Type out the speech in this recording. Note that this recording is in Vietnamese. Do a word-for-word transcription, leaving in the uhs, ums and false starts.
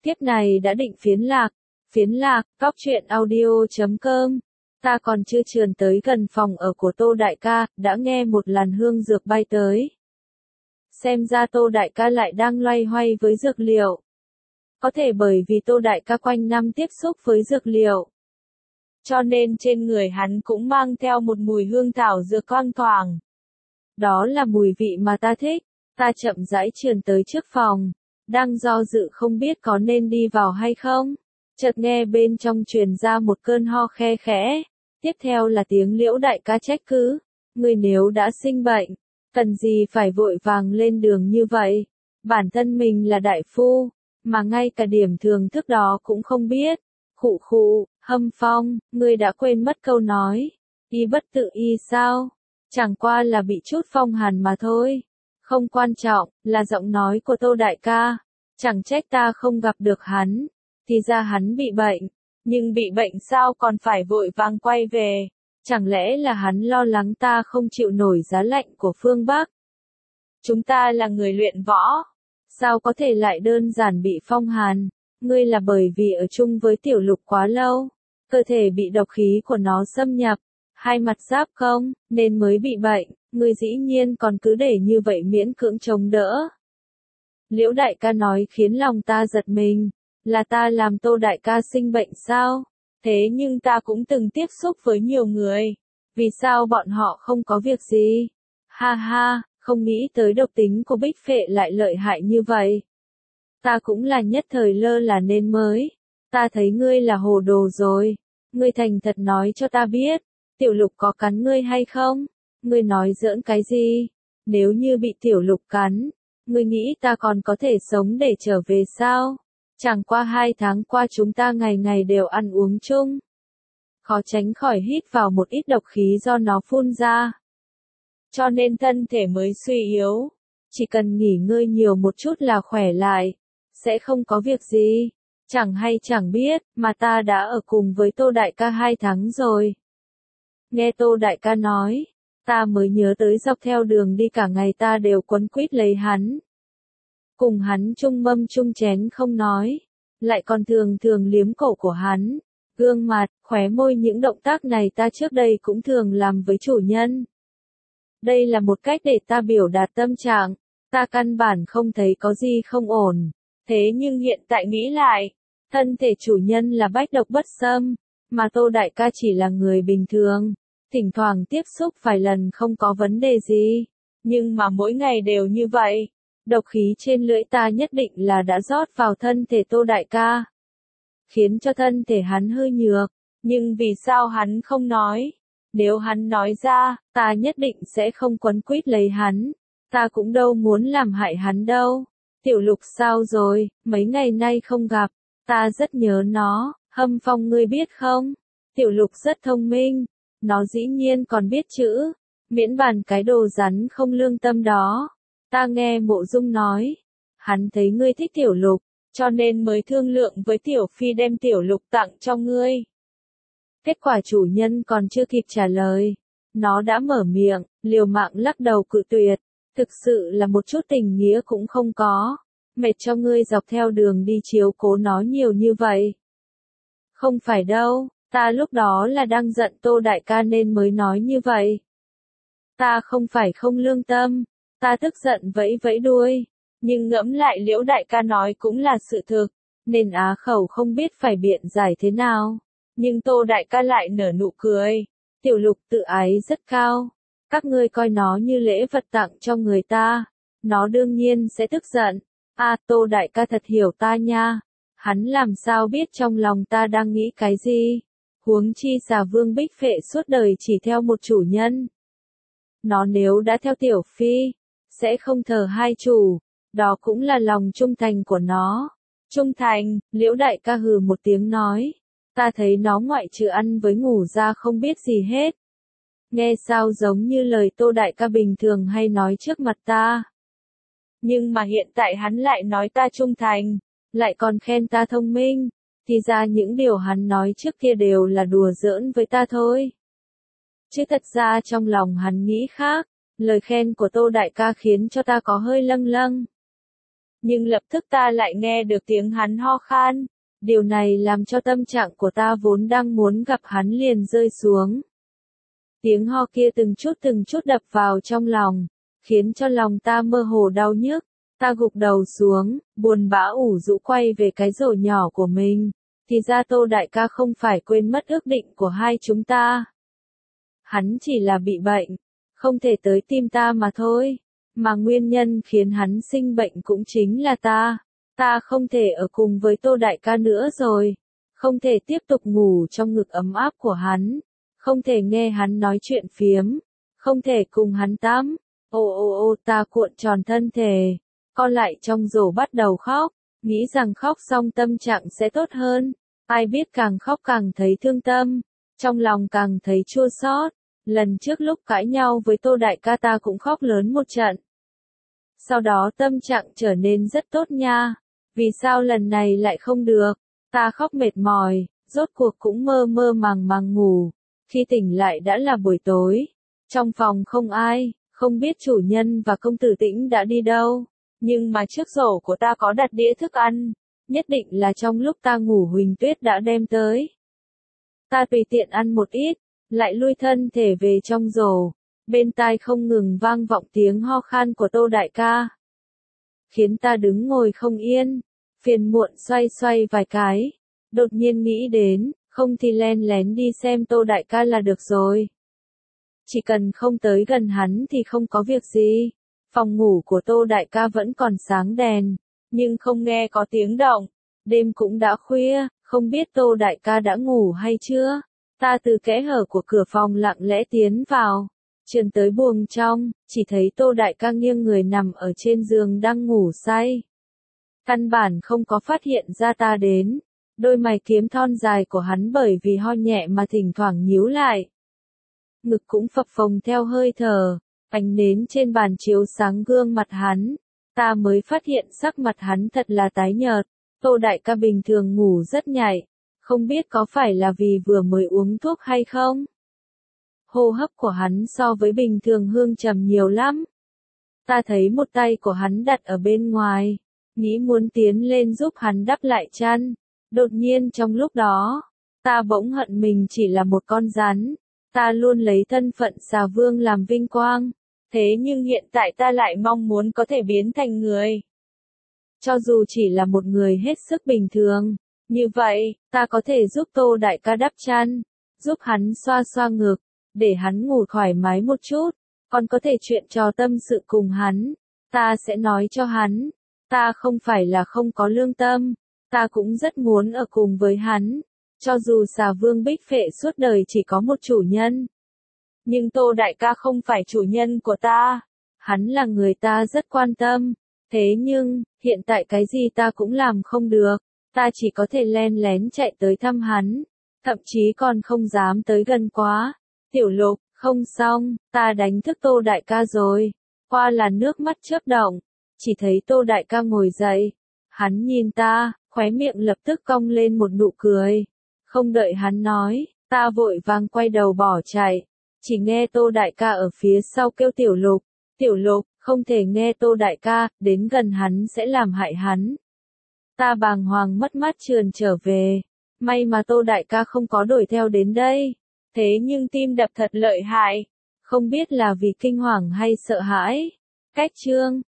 Tiếp này đã định phiến lạc. Phiến lạc, cóc truyện audio chấm com. Ta còn chưa trườn tới gần phòng ở của Tô Đại ca, đã nghe một làn hương dược bay tới. Xem ra Tô Đại ca lại đang loay hoay với dược liệu. Có thể bởi vì Tô Đại ca quanh năm tiếp xúc với dược liệu, cho nên trên người hắn cũng mang theo một mùi hương thảo dược thoang thoảng. Đó là mùi vị mà ta thích. Ta chậm rãi trườn tới trước phòng, đang do dự không biết có nên đi vào hay không. Chợt nghe bên trong truyền ra một cơn ho khe khẽ, tiếp theo là tiếng Liễu Đại ca trách cứ. Người nếu đã sinh bệnh, cần gì phải vội vàng lên đường như vậy? Bản thân mình là đại phu, mà ngay cả điểm thường thức đó cũng không biết. Khụ khụ, Hâm Phong, ngươi đã quên mất câu nói, y bất tự y sao? Chẳng qua là bị chút phong hàn mà thôi. Không quan trọng, là giọng nói của Tô Đại ca. Chẳng trách ta không gặp được hắn. Thì ra hắn bị bệnh. Nhưng bị bệnh sao còn phải vội vàng quay về? Chẳng lẽ là hắn lo lắng ta không chịu nổi giá lạnh của phương Bắc? Chúng ta là người luyện võ. Sao có thể lại đơn giản bị phong hàn? Ngươi là bởi vì ở chung với Tiểu Lục quá lâu, cơ thể bị độc khí của nó xâm nhập, hai mặt giáp không, nên mới bị bệnh. Ngươi dĩ nhiên còn cứ để như vậy miễn cưỡng chống đỡ. Liễu Đại ca nói khiến lòng ta giật mình. Là ta làm Tô Đại ca sinh bệnh sao? Thế nhưng ta cũng từng tiếp xúc với nhiều người. Vì sao bọn họ không có việc gì? Ha ha, không nghĩ tới độc tính của Bích Phệ lại lợi hại như vậy. Ta cũng là nhất thời lơ là nên mới. Ta thấy ngươi là hồ đồ rồi. Ngươi thành thật nói cho ta biết, Tiểu Lục có cắn ngươi hay không? Ngươi nói giỡn cái gì? Nếu như bị Tiểu Lục cắn, ngươi nghĩ ta còn có thể sống để trở về sao? Chẳng qua hai tháng qua chúng ta ngày ngày đều ăn uống chung. Khó tránh khỏi hít vào một ít độc khí do nó phun ra. Cho nên thân thể mới suy yếu. Chỉ cần nghỉ ngơi nhiều một chút là khỏe lại. Sẽ không có việc gì. Chẳng hay chẳng biết, mà ta đã ở cùng với Tô Đại ca hai tháng rồi. Nghe Tô Đại ca nói, ta mới nhớ tới dọc theo đường đi cả ngày ta đều quấn quýt lấy hắn. Cùng hắn chung mâm chung chén không nói, lại còn thường thường liếm cổ của hắn, gương mặt, khóe môi, những động tác này ta trước đây cũng thường làm với chủ nhân. Đây là một cách để ta biểu đạt tâm trạng, ta căn bản không thấy có gì không ổn. Thế nhưng hiện tại nghĩ lại, thân thể chủ nhân là bách độc bất xâm, mà Tô Đại ca chỉ là người bình thường, thỉnh thoảng tiếp xúc vài lần không có vấn đề gì, nhưng mà mỗi ngày đều như vậy, độc khí trên lưỡi ta nhất định là đã rót vào thân thể Tô Đại ca, khiến cho thân thể hắn hư nhược, nhưng vì sao hắn không nói? Nếu hắn nói ra, ta nhất định sẽ không quấn quýt lấy hắn, ta cũng đâu muốn làm hại hắn đâu. Tiểu Lục sao rồi, mấy ngày nay không gặp, ta rất nhớ nó. Hâm Phong ngươi biết không? Tiểu Lục rất thông minh, nó dĩ nhiên còn biết chữ, miễn bàn cái đồ rắn không lương tâm đó. Ta nghe Mộ Dung nói, hắn thấy ngươi thích Tiểu Lục, cho nên mới thương lượng với Tiểu Phi đem Tiểu Lục tặng cho ngươi. Kết quả chủ nhân còn chưa kịp trả lời, nó đã mở miệng, liều mạng lắc đầu cự tuyệt. Thực sự là một chút tình nghĩa cũng không có. Mệt cho ngươi dọc theo đường đi chiếu cố nó nhiều như vậy. Không phải đâu, ta lúc đó là đang giận Tô Đại ca nên mới nói như vậy. Ta không phải không lương tâm, ta tức giận vẫy vẫy đuôi. Nhưng ngẫm lại Liễu Đại ca nói cũng là sự thực, nên á khẩu không biết phải biện giải thế nào. Nhưng Tô Đại ca lại nở nụ cười. Tiểu Lục tự ái rất cao. Các ngươi coi nó như lễ vật tặng cho người ta, nó đương nhiên sẽ tức giận. À, Tô Đại ca thật hiểu ta nha. Hắn làm sao biết trong lòng ta đang nghĩ cái gì? Huống chi xà vương Bích Phệ suốt đời chỉ theo một chủ nhân. Nó nếu đã theo Tiểu Phi, sẽ không thờ hai chủ. Đó cũng là lòng trung thành của nó. Trung thành, Liễu Đại ca hừ một tiếng nói. Ta thấy nó ngoại trừ ăn với ngủ ra không biết gì hết. Nghe sao giống như lời Tô Đại ca bình thường hay nói trước mặt ta. Nhưng mà hiện tại hắn lại nói ta trung thành, lại còn khen ta thông minh, thì ra những điều hắn nói trước kia đều là đùa giỡn với ta thôi. Chứ thật ra trong lòng hắn nghĩ khác, lời khen của Tô Đại ca khiến cho ta có hơi lâng lâng. Nhưng lập tức ta lại nghe được tiếng hắn ho khan. Điều này làm cho tâm trạng của ta vốn đang muốn gặp hắn liền rơi xuống. Tiếng ho kia từng chút từng chút đập vào trong lòng, khiến cho lòng ta mơ hồ đau nhức. Ta gục đầu xuống, buồn bã ủ rũ quay về cái rổ nhỏ của mình. Thì ra Tô đại ca không phải quên mất ước định của hai chúng ta. Hắn chỉ là bị bệnh, không thể tới tìm ta mà thôi. Mà nguyên nhân khiến hắn sinh bệnh cũng chính là ta. Ta không thể ở cùng với Tô đại ca nữa rồi. Không thể tiếp tục ngủ trong ngực ấm áp của hắn. Không thể nghe hắn nói chuyện phiếm. Không thể cùng hắn tắm. Ô ô ô ta cuộn tròn thân thể. Con lại trong rổ bắt đầu khóc. Nghĩ rằng khóc xong tâm trạng sẽ tốt hơn. Ai biết càng khóc càng thấy thương tâm. Trong lòng càng thấy chua xót. Lần trước lúc cãi nhau với Tô đại ca ta cũng khóc lớn một trận. Sau đó tâm trạng trở nên rất tốt nha. Vì sao lần này lại không được? Ta khóc mệt mỏi, rốt cuộc cũng mơ mơ màng màng ngủ. Khi tỉnh lại đã là buổi tối. Trong phòng không ai, không biết chủ nhân và công tử Tĩnh đã đi đâu. Nhưng mà trước rổ của ta có đặt đĩa thức ăn. Nhất định là trong lúc ta ngủ Huỳnh Tuyết đã đem tới. Ta tùy tiện ăn một ít, lại lui thân thể về trong rổ. Bên tai không ngừng vang vọng tiếng ho khan của Tô đại ca. Khiến ta đứng ngồi không yên, phiền muộn xoay xoay vài cái. Đột nhiên nghĩ đến, không thì len lén đi xem Tô đại ca là được rồi. Chỉ cần không tới gần hắn thì không có việc gì. Phòng ngủ của Tô đại ca vẫn còn sáng đèn, nhưng không nghe có tiếng động. Đêm cũng đã khuya, không biết Tô đại ca đã ngủ hay chưa. Ta từ kẽ hở của cửa phòng lặng lẽ tiến vào. Trườn tới buồng trong, chỉ thấy Tô đại ca nghiêng người nằm ở trên giường đang ngủ say. Căn bản không có phát hiện ra ta đến. Đôi mày kiếm thon dài của hắn bởi vì ho nhẹ mà thỉnh thoảng nhíu lại. Ngực cũng phập phồng theo hơi thở. Ánh nến trên bàn chiếu sáng gương mặt hắn. Ta mới phát hiện sắc mặt hắn thật là tái nhợt. Tô đại ca bình thường ngủ rất nhạy. Không biết có phải là vì vừa mới uống thuốc hay không? Hô hấp của hắn so với bình thường hương trầm nhiều lắm. Ta thấy một tay của hắn đặt ở bên ngoài. Nghĩ muốn tiến lên giúp hắn đắp lại chăn. Đột nhiên trong lúc đó, ta bỗng hận mình chỉ là một con rắn. Ta luôn lấy thân phận xà vương làm vinh quang. Thế nhưng hiện tại ta lại mong muốn có thể biến thành người. Cho dù chỉ là một người hết sức bình thường. Như vậy, ta có thể giúp Tô đại ca đắp chăn. Giúp hắn xoa xoa ngực. Để hắn ngủ thoải mái một chút. Còn có thể chuyện trò tâm sự cùng hắn. Ta sẽ nói cho hắn. Ta không phải là không có lương tâm. Ta cũng rất muốn ở cùng với hắn. Cho dù xà vương bích phệ suốt đời chỉ có một chủ nhân. Nhưng Tô đại ca không phải chủ nhân của ta. Hắn là người ta rất quan tâm. Thế nhưng, hiện tại cái gì ta cũng làm không được. Ta chỉ có thể len lén chạy tới thăm hắn. Thậm chí còn không dám tới gần quá. Tiểu Lục, không xong, ta đánh thức Tô đại ca rồi. Qua là nước mắt chớp động. Chỉ thấy Tô đại ca ngồi dậy. Hắn nhìn ta, khóe miệng lập tức cong lên một nụ cười. Không đợi hắn nói, ta vội vàng quay đầu bỏ chạy. Chỉ nghe Tô đại ca ở phía sau kêu Tiểu Lục. Tiểu Lục, không thể nghe Tô đại ca, đến gần hắn sẽ làm hại hắn. Ta bàng hoàng mất mát trườn trở về. May mà Tô đại ca không có đuổi theo đến đây. Thế nhưng tim đập thật lợi hại. Không biết là vì kinh hoàng hay sợ hãi. Cách chương